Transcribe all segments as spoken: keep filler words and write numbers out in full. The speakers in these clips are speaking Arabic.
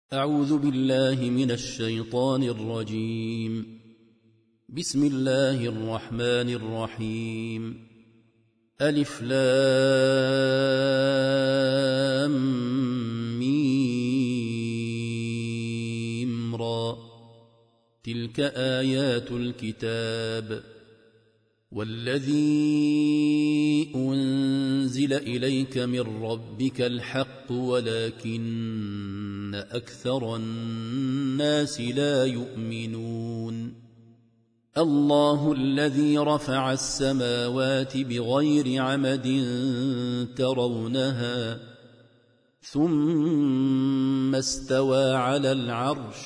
أعوذ بالله من الشيطان الرجيم. بسم الله الرحمن الرحيم. ألف لام ميم را. تلك آيات الكتاب. والذي أنزل إليك من ربك الحق ولكن أكثر الناس لا يؤمنون. الله الذي رفع السماوات بغير عمد ترونها ثم استوى على العرش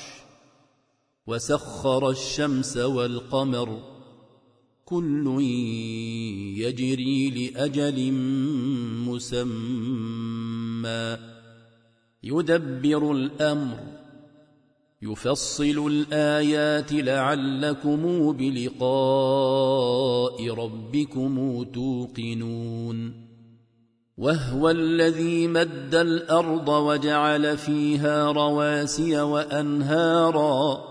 وسخر الشمس والقمر كل يجري لأجل مسمى يدبر الأمر يفصل الآيات لعلكم بلقاء ربكم توقنون. وهو الذي مد الأرض وجعل فيها رواسي وأنهارا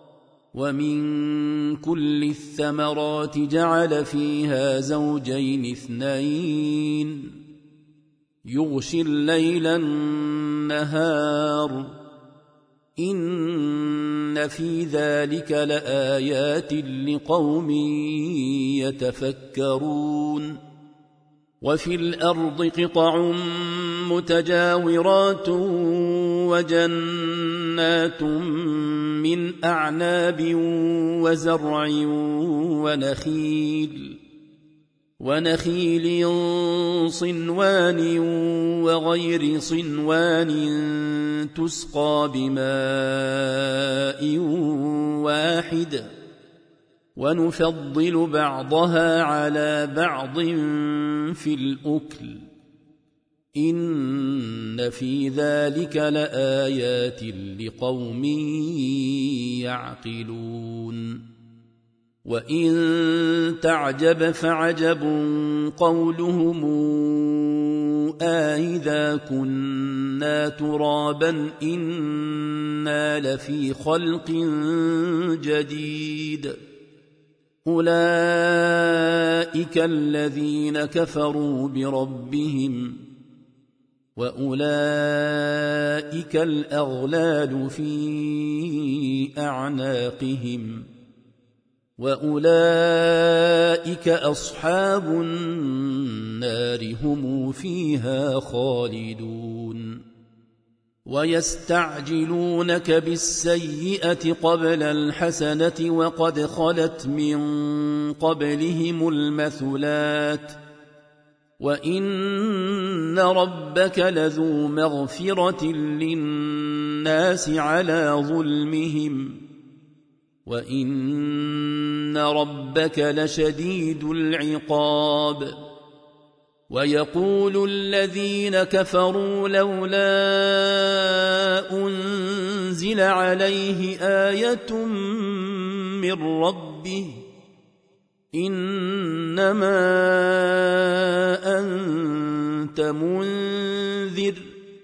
ومن كل الثمرات جعل فيها زوجين اثنين يغشي الليل النهار إن في ذلك لآيات لقوم يتفكرون. وفي الأرض قطع متجاورات وجنات من أعناب وزرع ونخيل ونخيل صنوان وغير صنوان تسقى بماء واحد ونفضل بعضها على بعض في الأكل إن في ذلك لآيات لقوم يعقلون. وإن تعجب فعجب قولهم أإذا كنا ترابا إنا لفي خلق جديد أولئك الذين كفروا بربهم وأولئك الأغلال في أعناقهم وأولئك أصحاب النار هم فيها خالدون. ويستعجلونك بالسيئة قبل الحسنة وقد خلت من قبلهم المثلات وإن ربك لذو مغفرة للناس على ظلمهم وإن ربك لشديد العقاب. ويقول الذين كفروا لولا أنزل عليه آية من ربه إنما أنت منذر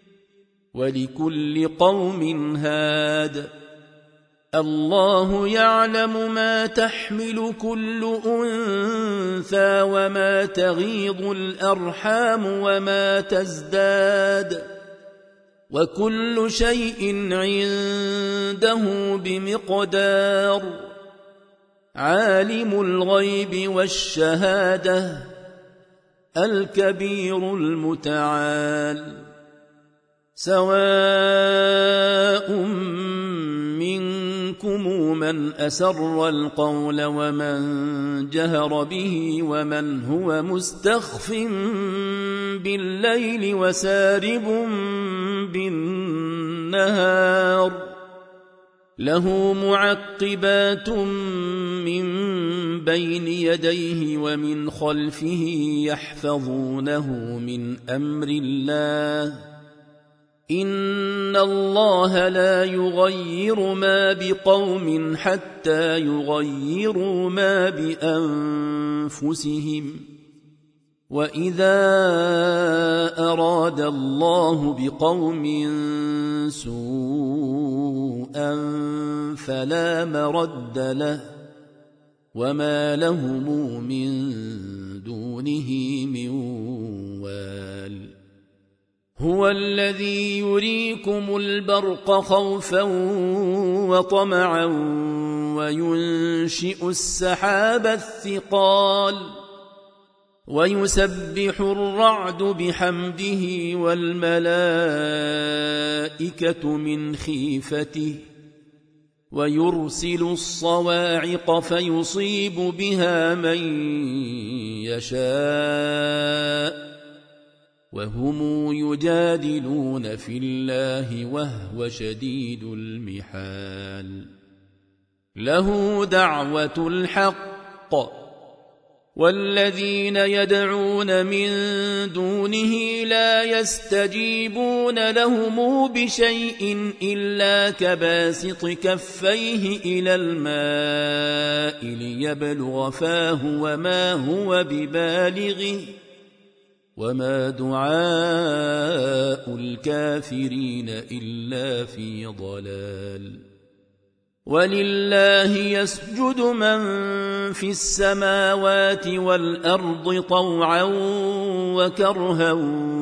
ولكل قوم هاد الله يعلم ما تحمل كل أنثى وما تغيض الأرحام وما تزداد وكل شيء عنده بمقدار. عالم الغيب والشهادة الكبير المتعال سواء منكم من أسر القول ومن جهر به ومن هو مستخف بالليل وسارب بالنهار له معقبات من بين يديه ومن خلفه يحفظونه من أمر الله إن الله لا يغير ما بقوم حتى يغيروا ما بأنفسهم وَإِذَا أَرَادَ اللَّهُ بِقَوْمٍ سُوءًا شيئا فلا مرد له وما لهم من دونه من وال هو الذي يريكم البرق خوفا وطمعا وينشئ السحاب الثقال ويسبح الرعد بحمده والملائكة من خيفته ويرسل الصواعق فيصيب بها من يشاء وهم يجادلون في الله وهو شديد المحال له دعوة الحق والذين يدعون من دونه لا يستجيبون لهم بشيء إلا كباسط كفيه إلى الماء ليبلغ فاه وما هو ببالغه وما دعاء الكافرين إلا في ضلال ولله يسجد من في السماوات والأرض طوعا وكرها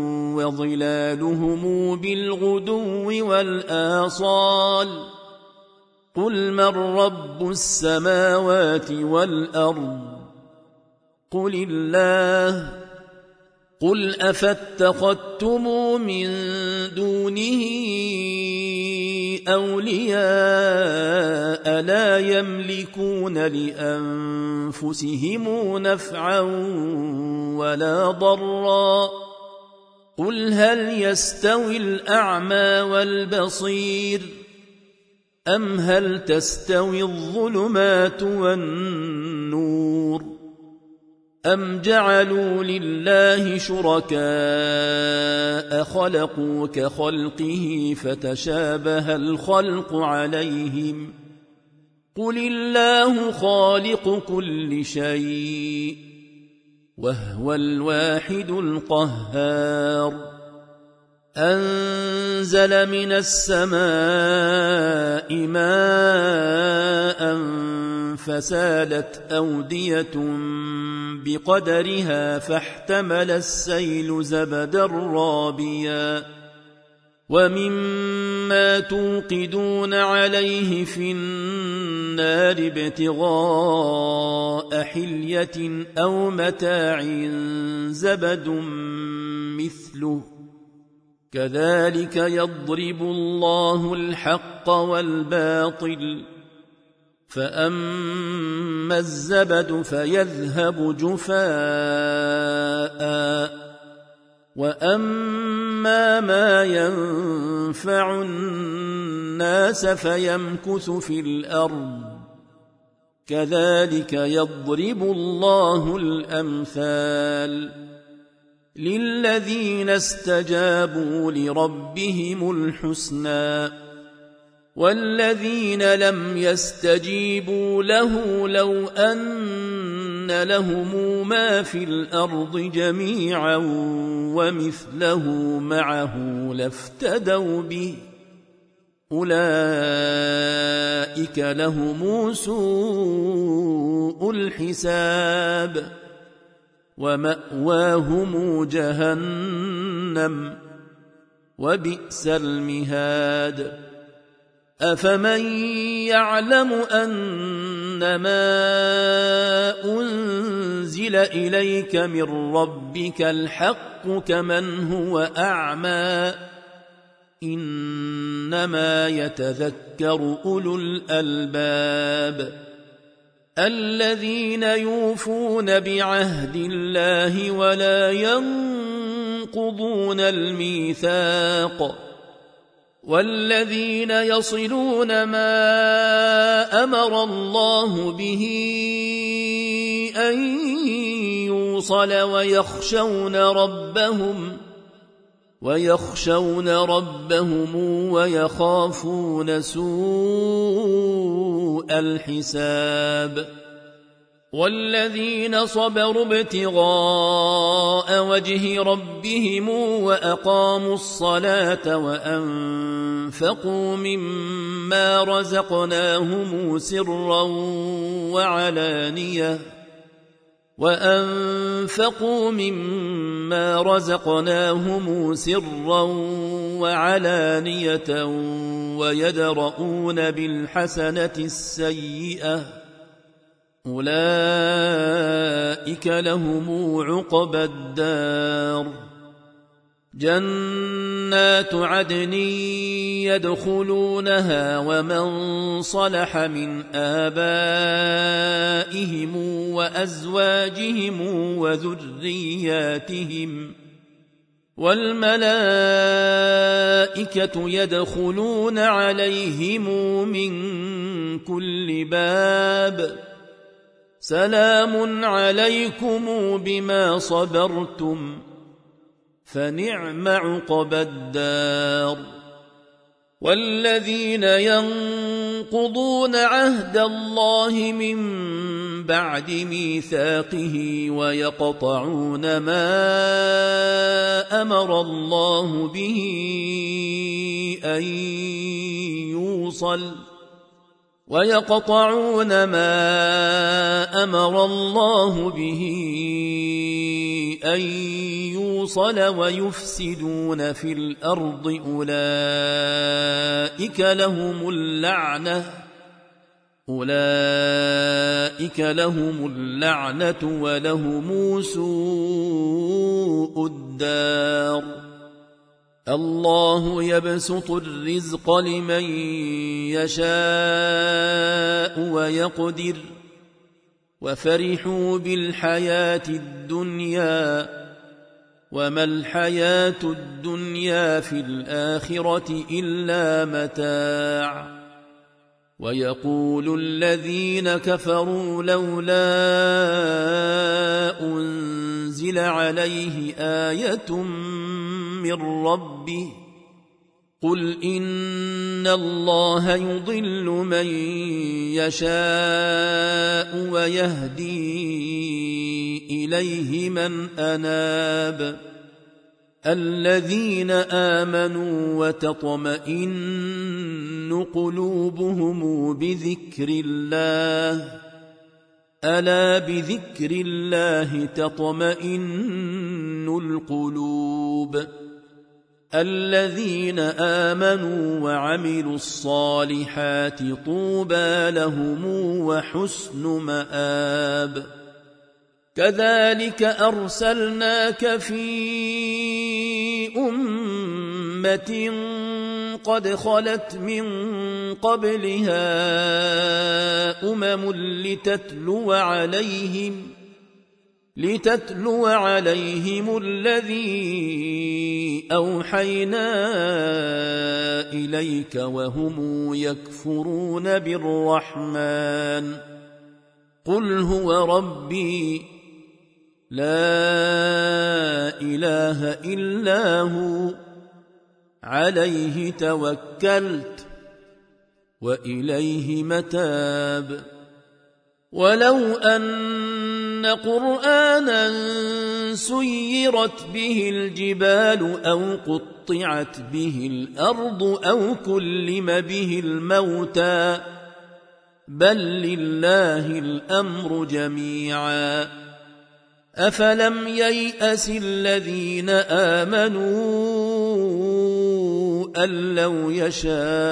وظلالهم بالغدو والآصال قل من رب السماوات والأرض قل الله قل أفاتخذتم من دونه أولياء لا يملكون لأنفسهم نفعا ولا ضرا قل هل يستوي الأعمى والبصير أم هل تستوي الظلمات والنور أم جعلوا لله شركاء خلقوا كخلقه فتشابه الخلق عليهم قل الله خالق كل شيء وهو الواحد القهار أنزل من السماء ماء فسالت أودية بقدرها فاحتمل السيل زبدا رابيا ومما توقدون عليه في النار ابتغاء حلية أو متاع زبد مثله كذلك يضرب الله الحق والباطل فأما الزبد فيذهب جفاء وأما ما ينفع الناس فيمكث في الأرض كذلك يضرب الله الأمثال للذين استجابوا لربهم الحسنى والذين لم يستجيبوا له لو أن لهم ما في الأرض جميعا ومثله معه لافتدوا به أولئك لهم سوء الحساب ومأواهم جهنم وبئس المهاد أفمن يعلم أنما أنزل إليك من ربك الحق كمن هو أعمى إنما يتذكر أولو الألباب الذين يوفون بعهد الله ولا ينقضون الميثاق والذين يصلون ما أمر الله به أن يوصل ويخشون ربهم ويخشون ربهم ويخافون سوء الحساب والذين صبروا ابتغاء وجه ربهم وأقاموا الصلاة وأنفقوا مما رزقناهم سرا وعلانية وأنفقوا مما رزقناهم سرا وعلانية ويدرؤون بالحسنة السيئة أولئك لهم عقبى الدار جنات عدن يدخلونها ومن صلح من آبائهم وأزواجهم وذرياتهم والملائكة يدخلون عليهم من كل باب سلام عليكم بما صبرتم فنعم عقبى الدار والذين ينقضون عهد الله من بعد ميثاقه ويقطعون ما أمر الله به أن يوصل ويقطعون ما أمر الله به أن يوصل ويفسدون في الأرض أولئك لهم اللعنة أولئك لهم اللعنة ولهم سوء الدار الله يبسط الرزق لمن يشاء ويقدر وفرحوا بالحياة الدنيا وما الحياة الدنيا في الآخرة إلا متاع ويقول الذين كفروا لولا أنزل عليه آية من ربه قل إن الله يضل من يشاء ويهدي إليه من أناب الذين آمنوا وتطمئن قلوبهم بذكر الله ألا بذكر الله تطمئن القلوب الذين آمنوا وعملوا الصالحات طوبى لهم وحسن مآب كذلك أرسلناك في أمة قد خلت من قبلها أمم لتتلو عليهم لتتلو عليهم الذي أوحينا إليك وهم يكفرون بالرحمن قل هو ربي لا إله إلا هو عليه توكلت وإليه متاب ولو أن قرآنا سيرت به الجبال أو قطعت به الأرض أو كلم به الموتى بل لله الأمر جميعا أفلم ييأس الذين آمنوا أن لو يشاء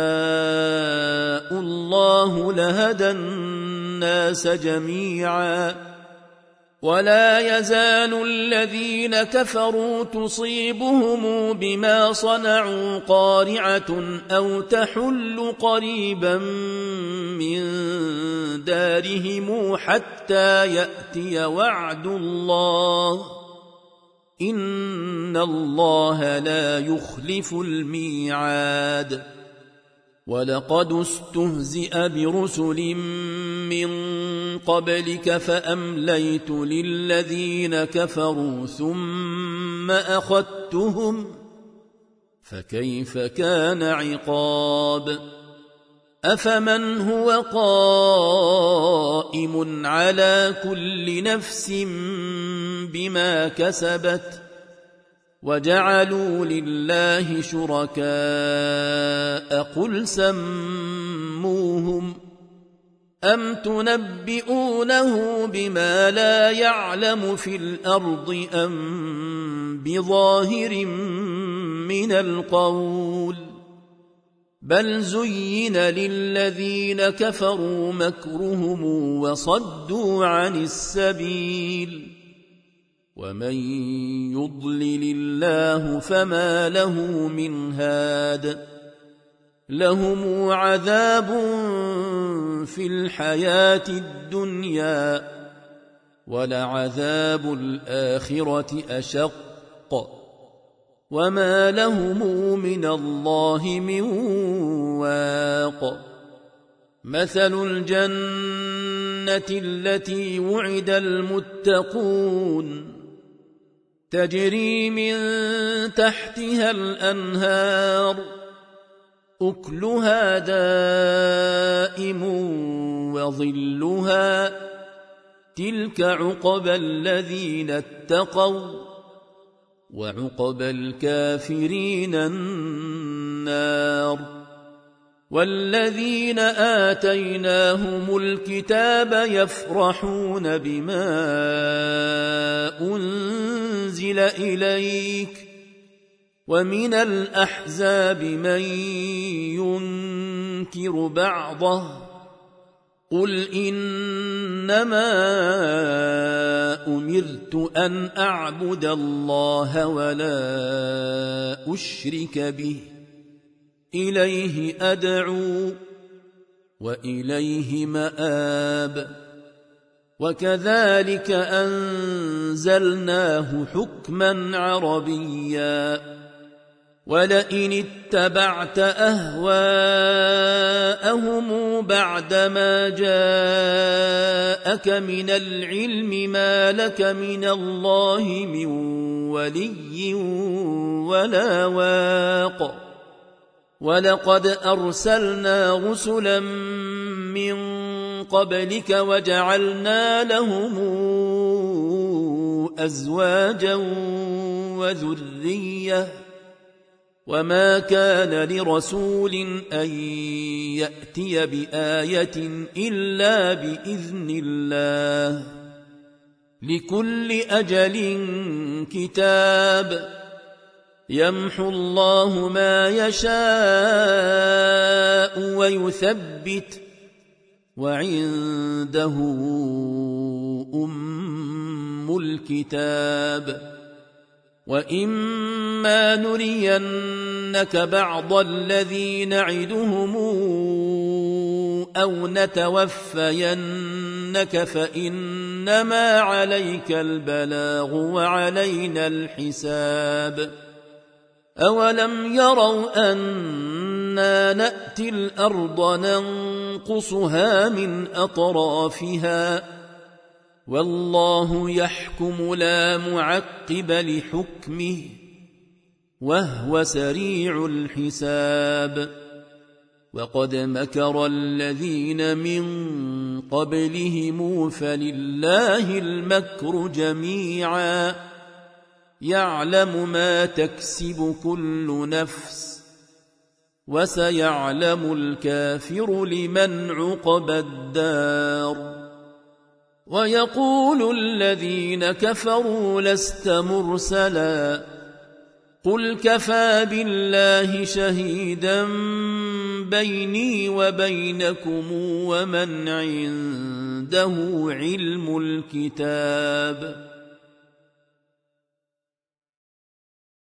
الله لهدى الناس جميعا ولا يزال الذين كفروا تصيبهم بما صنعوا قارعة أو تحل قريبا من دارهم حتى يأتي وعد الله إن الله لا يخلف الميعاد ولقد استهزئ برسل من قبلك فأمليت للذين كفروا ثم أخذتهم فكيف كان عقاب أفمن هو قائم على كل نفس بما كسبت وجعلوا لله شركاء قل سموهم أم تنبئونه بما لا يعلم في الأرض أم بظاهر من القول بل زين للذين كفروا مكرهم وصدوا عن السبيل ومن يضلل الله فما له من هاد لهم عذاب في الحياة الدنيا ولعذاب الآخرة أشق وما لهم من الله من واق مثل الجنة التي وعد المتقون تجري من تحتها الأنهار أكلها دائم وظلها تلك عقبى الذين اتقوا وعقبى الكافرين النار والذين آتيناهم الكتاب يفرحون بما أنزل إليك ومن الأحزاب من ينكر بعضه قل إنما أمرت أن أعبد الله ولا أشرك به إليه أدعو وإليه مآب وكذلك أنزلناه حكما عربيا ولئن اتبعت أهواءهم بعدما جاءك من العلم ما لك من الله من ولي ولا واق ولقد أرسلنا رسلا من قبلك وجعلنا لهم أزواجا وذرية وما كان لرسول أن يأتي بآية إلا بإذن الله لكل أجل كتاب يمحو الله ما يشاء ويثبت وعنده أم الكتاب وإما نرينك بعض الذي نعدهم أو نتوفينك فإنما عليك البلاغ وعلينا الحساب أولم يروا أنا نأتي الأرض ننقصها من أطرافها والله يحكم لا معقب لحكمه وهو سريع الحساب وقد مكر الذين من قبلهم فلله المكر جميعا يعلم ما تكسب كل نفس وسيعلم الكافر لمن عقبى الدار ويقول الذين كفروا لست مرسلا قل كفى بالله شهيدا بيني وبينكم ومن عنده علم الكتاب